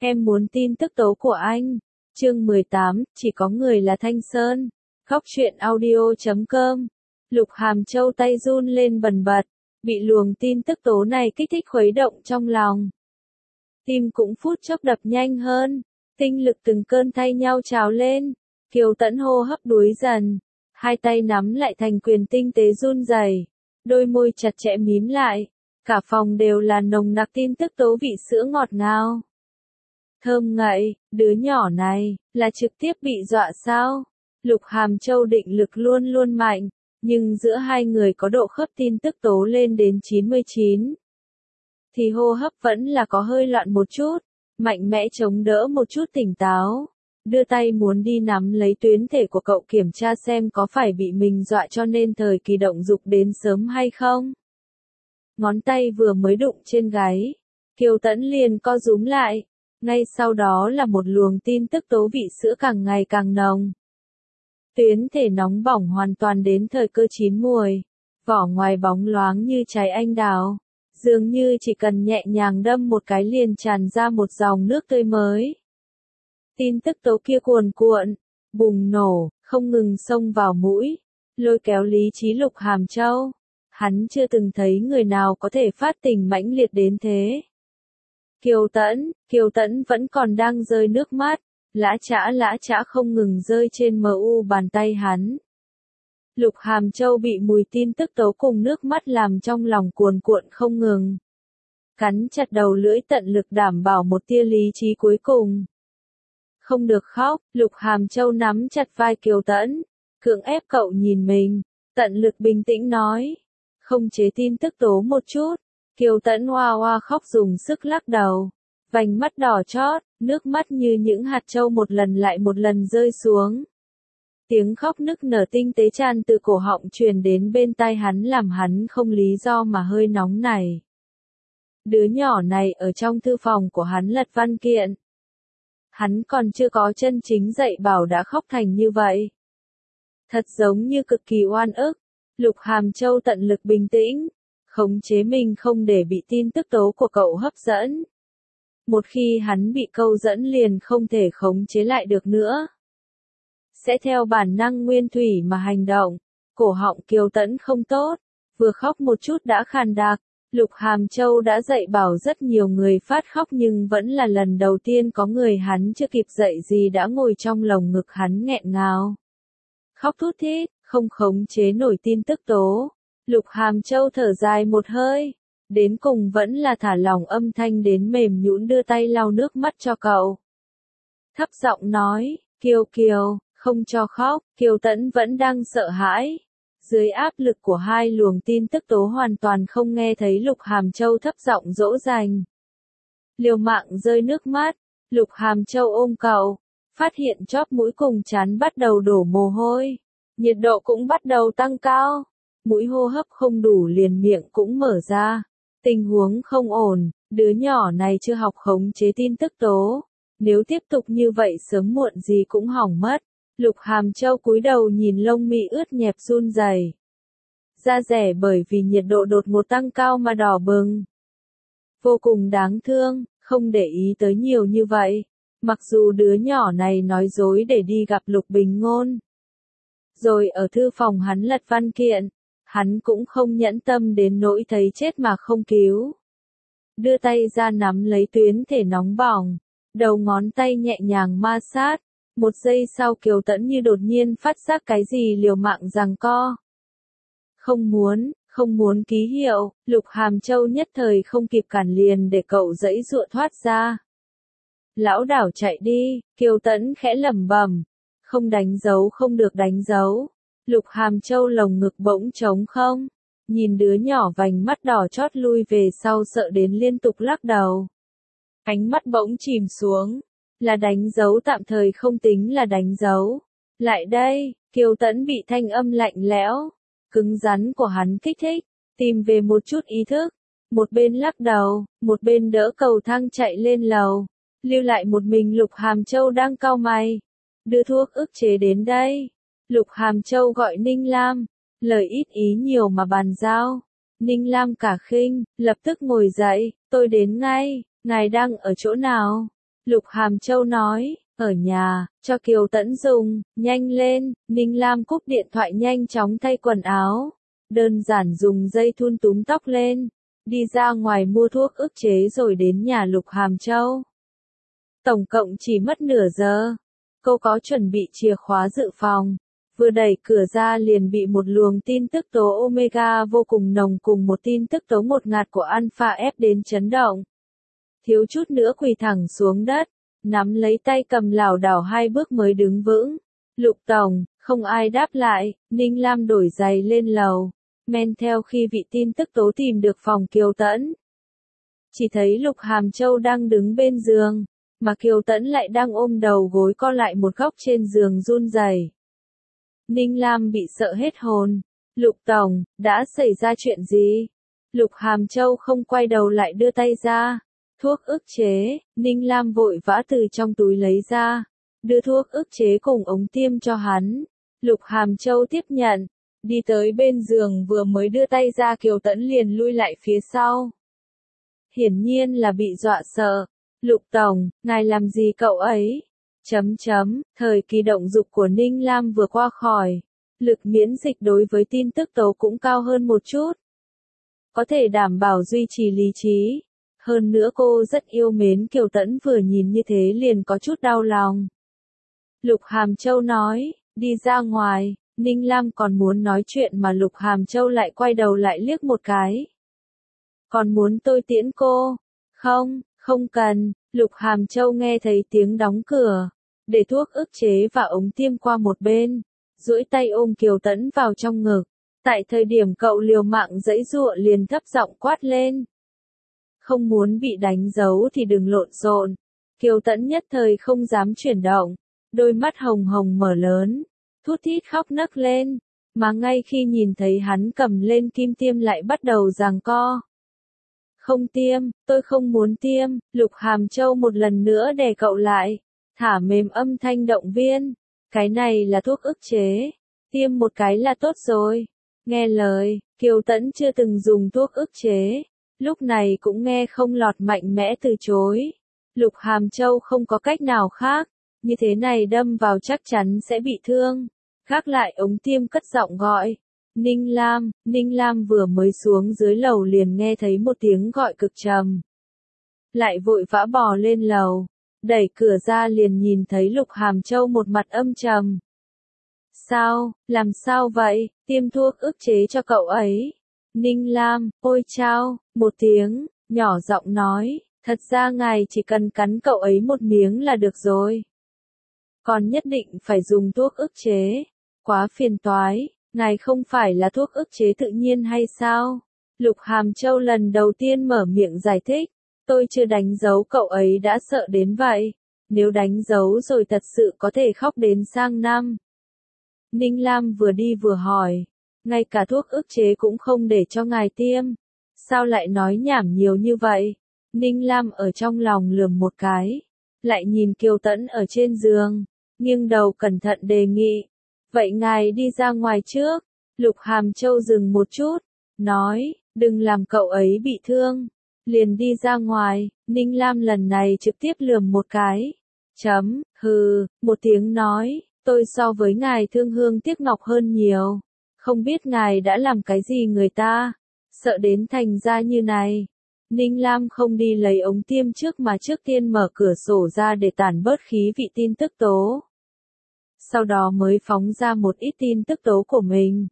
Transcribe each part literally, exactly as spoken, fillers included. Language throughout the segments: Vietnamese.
Em muốn tin tức tố của anh. Chương mười tám, chỉ có người là Thanh Sơn. Góc truyện audio chấm com. Lục Hàm Châu tay run lên bần bật, bị luồng tin tức tố này kích thích khuấy động trong lòng. Tim cũng phút chốc đập nhanh hơn, tinh lực từng cơn thay nhau trào lên. Kiều Tẫn hô hấp đuối dần, hai tay nắm lại thành quyền tinh tế run rẩy, đôi môi chặt chẽ mím lại, cả phòng đều là nồng nặc tin tức tố vị sữa ngọt ngào. Thơm ngậy, đứa nhỏ này, là trực tiếp bị dọa sao? Lục Hàm Châu định lực luôn luôn mạnh, nhưng giữa hai người có độ khớp tin tức tố lên đến chín mươi chín. Thì hô hấp vẫn là có hơi loạn một chút, mạnh mẽ chống đỡ một chút tỉnh táo. Đưa tay muốn đi nắm lấy tuyến thể của cậu kiểm tra xem có phải bị mình dọa cho nên thời kỳ động dục đến sớm hay không. Ngón tay vừa mới đụng trên gáy, Kiều Tẫn liền co rúm lại. Ngay sau đó là một luồng tin tức tố vị sữa càng ngày càng nồng. Tuyến thể nóng bỏng hoàn toàn đến thời cơ chín muồi, vỏ ngoài bóng loáng như trái anh đào, dường như chỉ cần nhẹ nhàng đâm một cái liền tràn ra một dòng nước tươi mới. Tin tức tố kia cuồn cuộn, bùng nổ, không ngừng xông vào mũi, lôi kéo lý trí Lục Hàm Châu. Hắn chưa từng thấy người nào có thể phát tình mãnh liệt đến thế. Kiều Tẫn, Kiều Tẫn vẫn còn đang rơi nước mắt, lã chã lã chã không ngừng rơi trên mờ u bàn tay hắn. Lục Hàm Châu bị mùi tin tức tố cùng nước mắt làm trong lòng cuồn cuộn không ngừng. Cắn chặt đầu lưỡi tận lực đảm bảo một tia lý trí cuối cùng. Không được khóc, Lục Hàm Châu nắm chặt vai Kiều Tẫn, cưỡng ép cậu nhìn mình, tận lực bình tĩnh nói. Không chế tin tức tố một chút. Kiều Tẫn hoa hoa khóc dùng sức lắc đầu, vành mắt đỏ chót, nước mắt như những hạt châu một lần lại một lần rơi xuống. Tiếng khóc nức nở tinh tế tràn từ cổ họng truyền đến bên tai hắn làm hắn không lý do mà hơi nóng nảy. Đứa nhỏ này ở trong thư phòng của hắn lật văn kiện. Hắn còn chưa có chân chính dạy bảo đã khóc thành như vậy. Thật giống như cực kỳ oan ức. Lục Hàm Châu tận lực bình tĩnh, khống chế mình không để bị tin tức tố của cậu hấp dẫn. Một khi hắn bị câu dẫn liền không thể khống chế lại được nữa. Sẽ theo bản năng nguyên thủy mà hành động. Cổ họng Kiều Tẫn không tốt, vừa khóc một chút đã khàn đặc. Lục Hàm Châu đã dạy bảo rất nhiều người phát khóc nhưng vẫn là lần đầu tiên có người hắn chưa kịp dạy gì đã ngồi trong lồng ngực hắn nghẹn ngào. Khóc thút thít, không khống chế nổi tin tức tố. Lục Hàm Châu thở dài một hơi, đến cùng vẫn là thả lỏng âm thanh đến mềm nhũn đưa tay lau nước mắt cho cậu. Thấp giọng nói, Kiều Kiều, không cho khóc. Kiều Tẫn vẫn đang sợ hãi. Dưới áp lực của hai luồng tin tức tố hoàn toàn không nghe thấy Lục Hàm Châu thấp giọng dỗ dành. Liều mạng rơi nước mắt, Lục Hàm Châu ôm cậu, phát hiện chóp mũi cùng trán bắt đầu đổ mồ hôi, nhiệt độ cũng bắt đầu tăng cao, mũi hô hấp không đủ liền miệng cũng mở ra. Tình huống không ổn, đứa nhỏ này chưa học khống chế tin tức tố, nếu tiếp tục như vậy sớm muộn gì cũng hỏng mất. Lục Hàm Châu cúi đầu nhìn lông mi ướt nhẹp run rẩy. Da rẻ bởi vì nhiệt độ đột ngột tăng cao mà đỏ bừng. Vô cùng đáng thương, không để ý tới nhiều như vậy. Mặc dù đứa nhỏ này nói dối để đi gặp Lục Bình Ngôn. Rồi ở thư phòng hắn lật văn kiện, hắn cũng không nhẫn tâm đến nỗi thấy chết mà không cứu. Đưa tay ra nắm lấy tuyến thể nóng bỏng, đầu ngón tay nhẹ nhàng ma sát. Một giây sau Kiều Tẫn như đột nhiên phát giác cái gì liều mạng giằng co. Không muốn, không muốn ký hiệu, Lục Hàm Châu nhất thời không kịp cản liền để cậu giãy giụa thoát ra. Lão đảo chạy đi, Kiều Tẫn khẽ lẩm bẩm, không đánh dấu không được đánh dấu. Lục Hàm Châu lồng ngực bỗng trống không, nhìn đứa nhỏ vành mắt đỏ chót lui về sau sợ đến liên tục lắc đầu. Ánh mắt bỗng chìm xuống. Là đánh dấu tạm thời không tính là đánh dấu. Lại đây, Kiều Tẫn bị thanh âm lạnh lẽo, cứng rắn của hắn kích thích, tìm về một chút ý thức. Một bên lắc đầu, một bên đỡ cầu thang chạy lên lầu, lưu lại một mình Lục Hàm Châu đang cau mày. Đưa thuốc ức chế đến đây. Lục Hàm Châu gọi Ninh Lam, lời ít ý nhiều mà bàn giao. Ninh Lam cả khinh, lập tức ngồi dậy, tôi đến ngay, ngài đang ở chỗ nào? Lục Hàm Châu nói, ở nhà, cho Kiều Tẫn dùng, nhanh lên, Ninh Lam cúp điện thoại nhanh chóng thay quần áo, đơn giản dùng dây thun túm tóc lên, đi ra ngoài mua thuốc ức chế rồi đến nhà Lục Hàm Châu. Tổng cộng chỉ mất nửa giờ, cô có chuẩn bị chìa khóa dự phòng, vừa đẩy cửa ra liền bị một luồng tin tức tố Omega vô cùng nồng cùng một tin tức tố ngột ngạt của Alpha ép đến chấn động. Thiếu chút nữa quỳ thẳng xuống đất, nắm lấy tay cầm lảo đảo hai bước mới đứng vững. Lục Tổng, không ai đáp lại, Ninh Lam đổi giày lên lầu, men theo khi vị tin tức tố tìm được phòng Kiều Tẫn. Chỉ thấy Lục Hàm Châu đang đứng bên giường, mà Kiều Tẫn lại đang ôm đầu gối co lại một góc trên giường run rẩy. Ninh Lam bị sợ hết hồn. Lục Tổng, đã xảy ra chuyện gì? Lục Hàm Châu không quay đầu lại đưa tay ra. Thuốc ức chế, Ninh Lam vội vã từ trong túi lấy ra, đưa thuốc ức chế cùng ống tiêm cho hắn. Lục Hàm Châu tiếp nhận, đi tới bên giường vừa mới đưa tay ra Kiều Tẫn liền lui lại phía sau. Hiển nhiên là bị dọa sợ. Lục Tổng, ngài làm gì cậu ấy? Chấm chấm, thời kỳ động dục của Ninh Lam vừa qua khỏi, lực miễn dịch đối với tin tức tố cũng cao hơn một chút. Có thể đảm bảo duy trì lý trí. Hơn nữa cô rất yêu mến Kiều Tẫn vừa nhìn như thế liền có chút đau lòng. Lục Hàm Châu nói, đi ra ngoài, Ninh Lam còn muốn nói chuyện mà Lục Hàm Châu lại quay đầu lại liếc một cái. Còn muốn tôi tiễn cô? Không, không cần, Lục Hàm Châu nghe thấy tiếng đóng cửa, để thuốc ức chế và ống tiêm qua một bên, duỗi tay ôm Kiều Tẫn vào trong ngực. Tại thời điểm cậu liều mạng giãy giụa liền thấp giọng quát lên. Không muốn bị đánh dấu thì đừng lộn xộn. Kiều Tẫn nhất thời không dám chuyển động, đôi mắt hồng hồng mở lớn, thút thít khóc nấc lên, mà ngay khi nhìn thấy hắn cầm lên kim tiêm lại bắt đầu giằng co. Không tiêm, tôi không muốn tiêm, Lục Hàm Châu một lần nữa đè cậu lại, thả mềm âm thanh động viên, cái này là thuốc ức chế, tiêm một cái là tốt rồi. Nghe lời, Kiều Tẫn chưa từng dùng thuốc ức chế. Lúc này cũng nghe không lọt mạnh mẽ từ chối. Lục Hàm Châu không có cách nào khác, như thế này đâm vào chắc chắn sẽ bị thương. Gác lại ống tiêm cất giọng gọi. Ninh Lam, Ninh Lam vừa mới xuống dưới lầu liền nghe thấy một tiếng gọi cực trầm. Lại vội vã bò lên lầu, đẩy cửa ra liền nhìn thấy Lục Hàm Châu một mặt âm trầm. Sao, làm sao vậy, tiêm thuốc ức chế cho cậu ấy. Ninh Lam, ôi chao, một tiếng, nhỏ giọng nói, thật ra ngài chỉ cần cắn cậu ấy một miếng là được rồi. Còn nhất định phải dùng thuốc ức chế, quá phiền toái, ngài không phải là thuốc ức chế tự nhiên hay sao? Lục Hàm Châu lần đầu tiên mở miệng giải thích, tôi chưa đánh dấu cậu ấy đã sợ đến vậy, nếu đánh dấu rồi thật sự có thể khóc đến sang năm. Ninh Lam vừa đi vừa hỏi. Ngay cả thuốc ức chế cũng không để cho ngài tiêm. Sao lại nói nhảm nhiều như vậy? Ninh Lam ở trong lòng lườm một cái. Lại nhìn Kiều Tẫn ở trên giường. Nghiêng đầu cẩn thận đề nghị. Vậy ngài đi ra ngoài trước. Lục Hàm Châu dừng một chút. Nói, đừng làm cậu ấy bị thương. Liền đi ra ngoài. Ninh Lam lần này trực tiếp lườm một cái. Chấm, hừ, một tiếng nói. Tôi so với ngài thương hương tiếc ngọc hơn nhiều. Không biết ngài đã làm cái gì người ta, sợ đến thành ra như này. Ninh Lam không đi lấy ống tiêm trước mà trước tiên mở cửa sổ ra để tản bớt khí vị tin tức tố. Sau đó mới phóng ra một ít tin tức tố của mình.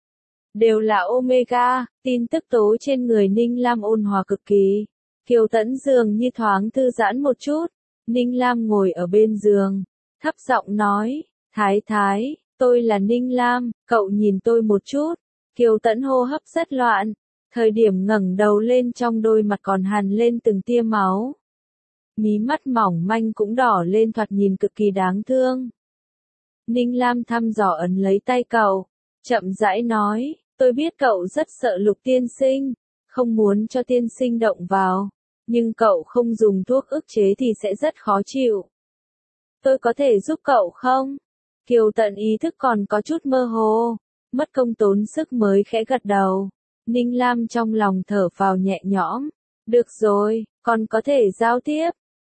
Đều là Omega, tin tức tố trên người Ninh Lam ôn hòa cực kỳ. Kiều Tẫn dường như thoáng thư giãn một chút. Ninh Lam ngồi ở bên giường, thấp giọng nói, Thái Thái. Tôi là Ninh Lam, cậu nhìn tôi một chút. Kiều Tẫn hô hấp rất loạn. Thời điểm ngẩng đầu lên trong đôi mặt còn hằn lên từng tia máu. Mí mắt mỏng manh cũng đỏ lên thoạt nhìn cực kỳ đáng thương. Ninh Lam thăm dò ấn lấy tay cậu. Chậm rãi nói, tôi biết cậu rất sợ Lục tiên sinh. Không muốn cho tiên sinh động vào. Nhưng cậu không dùng thuốc ức chế thì sẽ rất khó chịu. Tôi có thể giúp cậu không? Kiều Tẫn ý thức còn có chút mơ hồ, mất công tốn sức mới khẽ gật đầu. Ninh Lam trong lòng thở phào nhẹ nhõm. Được rồi, còn có thể giao tiếp.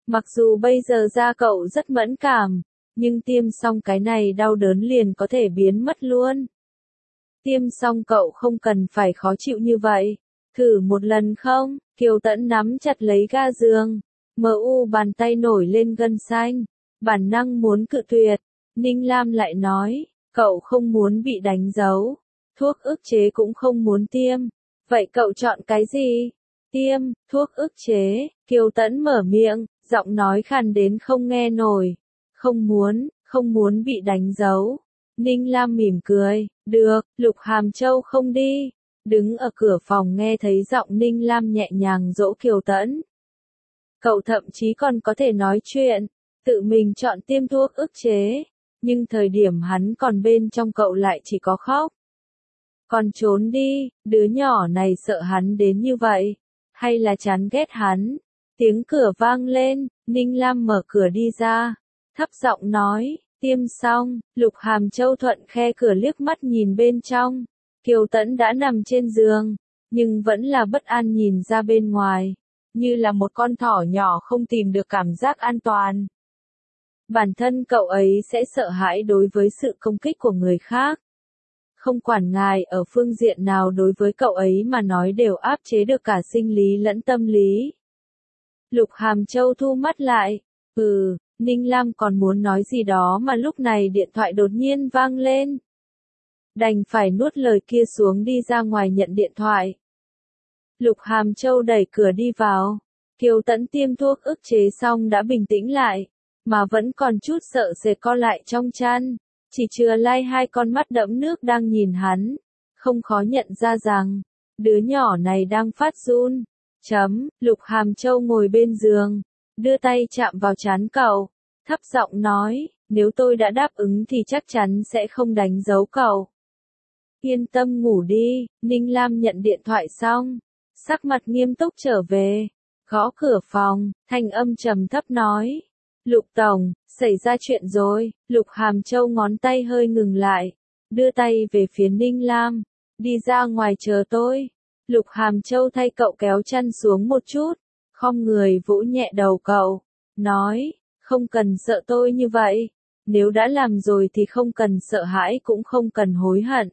Mặc dù bây giờ da cậu rất mẫn cảm, nhưng tiêm xong cái này đau đớn liền có thể biến mất luôn. Tiêm xong cậu không cần phải khó chịu như vậy. Thử một lần không? Kiều Tẫn nắm chặt lấy ga giường. Mờ u bàn tay nổi lên gân xanh. Bản năng muốn cự tuyệt. Ninh Lam lại nói, cậu không muốn bị đánh dấu. Thuốc ức chế cũng không muốn tiêm. Vậy cậu chọn cái gì? Tiêm, thuốc ức chế. Kiều Tẫn mở miệng, giọng nói khàn đến không nghe nổi. Không muốn, không muốn bị đánh dấu. Ninh Lam mỉm cười, được, Lục Hàm Châu không đi. Đứng ở cửa phòng nghe thấy giọng Ninh Lam nhẹ nhàng dỗ Kiều Tẫn. Cậu thậm chí còn có thể nói chuyện, tự mình chọn tiêm thuốc ức chế. Nhưng thời điểm hắn còn bên trong cậu lại chỉ có khóc. Còn trốn đi, đứa nhỏ này sợ hắn đến như vậy. Hay là chán ghét hắn. Tiếng cửa vang lên, Ninh Lam mở cửa đi ra. Thấp giọng nói, tiêm xong, Lục Hàm Châu thuận khe cửa liếc mắt nhìn bên trong. Kiều Tẫn đã nằm trên giường, nhưng vẫn là bất an nhìn ra bên ngoài, như là một con thỏ nhỏ không tìm được cảm giác an toàn. Bản thân cậu ấy sẽ sợ hãi đối với sự công kích của người khác. Không quản ngài ở phương diện nào đối với cậu ấy mà nói đều áp chế được cả sinh lý lẫn tâm lý. Lục Hàm Châu thu mắt lại, ừ, Ninh Lam còn muốn nói gì đó mà lúc này điện thoại đột nhiên vang lên. Đành phải nuốt lời kia xuống đi ra ngoài nhận điện thoại. Lục Hàm Châu đẩy cửa đi vào. Kiều Tẫn tiêm thuốc ức chế xong đã bình tĩnh lại, mà vẫn còn chút sợ sệt co lại trong chăn. Chỉ chừa lai hai con mắt đẫm nước đang nhìn hắn. Không khó nhận ra rằng, đứa nhỏ này đang phát run. Chấm, Lục Hàm Châu ngồi bên giường, đưa tay chạm vào trán cậu, thấp giọng nói, nếu tôi đã đáp ứng thì chắc chắn sẽ không đánh dấu cậu. Yên tâm ngủ đi, Ninh Lam nhận điện thoại xong, sắc mặt nghiêm túc trở về, gõ cửa phòng, thanh âm trầm thấp nói, Lục Tổng, xảy ra chuyện rồi. Lục Hàm Châu ngón tay hơi ngừng lại, đưa tay về phía Ninh Lam, đi ra ngoài chờ tôi. Lục Hàm Châu thay cậu kéo chăn xuống một chút, khom người vỗ nhẹ đầu cậu, nói, không cần sợ tôi như vậy, nếu đã làm rồi thì không cần sợ hãi cũng không cần hối hận.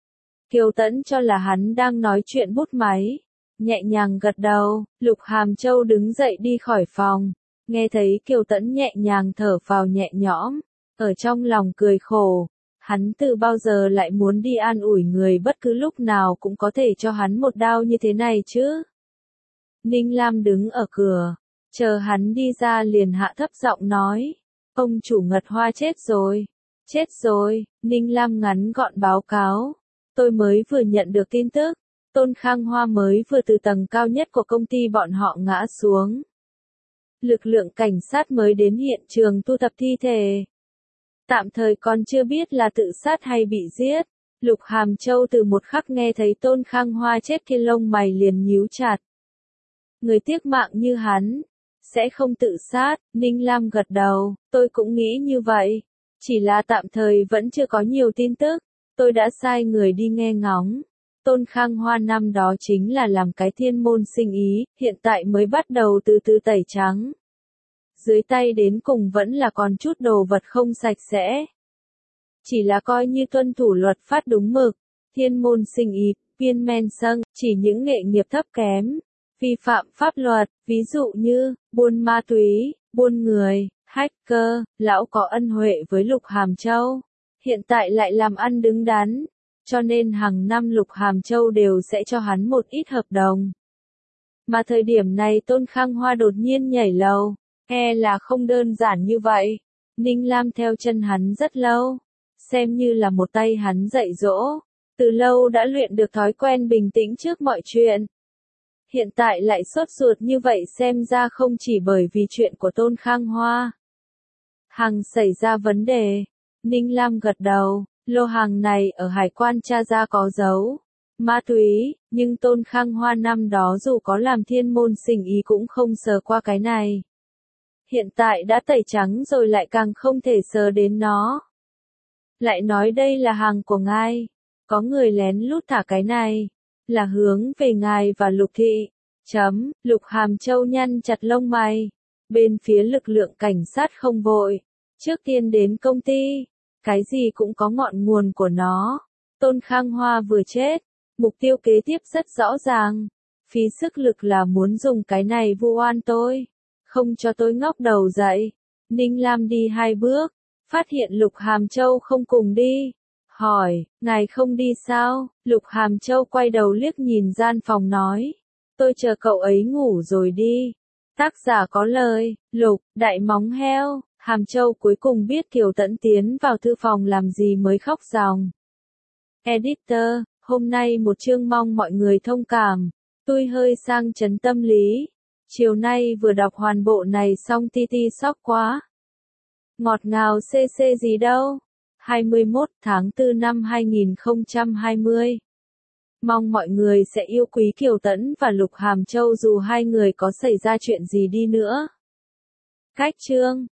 Kiều Tẫn cho là hắn đang nói chuyện bút máy, nhẹ nhàng gật đầu. Lục Hàm Châu đứng dậy đi khỏi phòng, nghe thấy Kiều Tẫn nhẹ nhàng thở vào nhẹ nhõm, ở trong lòng cười khổ. Hắn từ bao giờ lại muốn đi an ủi người bất cứ lúc nào cũng có thể cho hắn một đao như thế này chứ? Ninh Lam đứng ở cửa, chờ hắn đi ra liền hạ thấp giọng nói, ông chủ Ngật Hoa chết rồi, chết rồi. Ninh Lam ngắn gọn báo cáo, tôi mới vừa nhận được tin tức, Tôn Khang Hoa mới vừa từ tầng cao nhất của công ty bọn họ ngã xuống. Lực lượng cảnh sát mới đến hiện trường thu thập thi thể. Tạm thời còn chưa biết là tự sát hay bị giết. Lục Hàm Châu từ một khắc nghe thấy Tôn Khang Hoa chết thì lông mày liền nhíu chặt. Người tiếc mạng như hắn, sẽ không tự sát. Ninh Lam gật đầu, tôi cũng nghĩ như vậy. Chỉ là tạm thời vẫn chưa có nhiều tin tức. Tôi đã sai người đi nghe ngóng. Tôn Khang Hoa năm đó chính là làm cái thiên môn sinh ý, hiện tại mới bắt đầu từ từ tẩy trắng. Dưới tay đến cùng vẫn là còn chút đồ vật không sạch sẽ. Chỉ là coi như tuân thủ luật pháp đúng mực, thiên môn sinh ý, viên men sâng, chỉ những nghệ nghiệp thấp kém, vi phạm pháp luật, ví dụ như, buôn ma túy, buôn người, hacker, lão có ân huệ với Lục Hàm Châu, hiện tại lại làm ăn đứng đắn, cho nên hàng năm Lục Hàm Châu đều sẽ cho hắn một ít hợp đồng. Mà thời điểm này Tôn Khang Hoa đột nhiên nhảy lầu. E là không đơn giản như vậy. Ninh Lam theo chân hắn rất lâu, xem như là một tay hắn dạy dỗ, từ lâu đã luyện được thói quen bình tĩnh trước mọi chuyện. Hiện tại lại sốt ruột như vậy xem ra không chỉ bởi vì chuyện của Tôn Khang Hoa. Hàng xảy ra vấn đề. Ninh Lam gật đầu, lô hàng này ở hải quan tra ra có dấu ma túy, nhưng Tôn Khang Hoa năm đó dù có làm thiên môn sinh ý cũng không sờ qua cái này. Hiện tại đã tẩy trắng rồi lại càng không thể sờ đến nó. Lại nói đây là hàng của ngài, có người lén lút thả cái này, là hướng về ngài và Lục Thị. Chấm, Lục Hàm Châu nhăn chặt lông mày, Bên phía lực lượng cảnh sát không vội. Trước tiên đến công ty. Cái gì cũng có ngọn nguồn của nó. Tôn Khang Hoa vừa chết. Mục tiêu kế tiếp rất rõ ràng. Phí sức lực là muốn dùng cái này vu oan tôi. Không cho tôi ngóc đầu dậy. Ninh Lam đi hai bước. Phát hiện Lục Hàm Châu không cùng đi. Hỏi, ngài không đi sao? Lục Hàm Châu quay đầu liếc nhìn gian phòng nói. Tôi chờ cậu ấy ngủ rồi đi. Tác giả có lời, Lục, đại móng heo. Hàm Châu cuối cùng biết Kiều Tẫn tiến vào thư phòng làm gì mới khóc ròng. Editor, hôm nay một chương mong mọi người thông cảm. Tôi hơi sang chấn tâm lý. Chiều nay vừa đọc hoàn bộ này xong ti ti sốc quá. Ngọt ngào xê xê gì đâu. hai mươi mốt tháng tư năm hai nghìn không trăm hai mươi. Mong mọi người sẽ yêu quý Kiều Tẫn và Lục Hàm Châu dù hai người có xảy ra chuyện gì đi nữa. Cách chương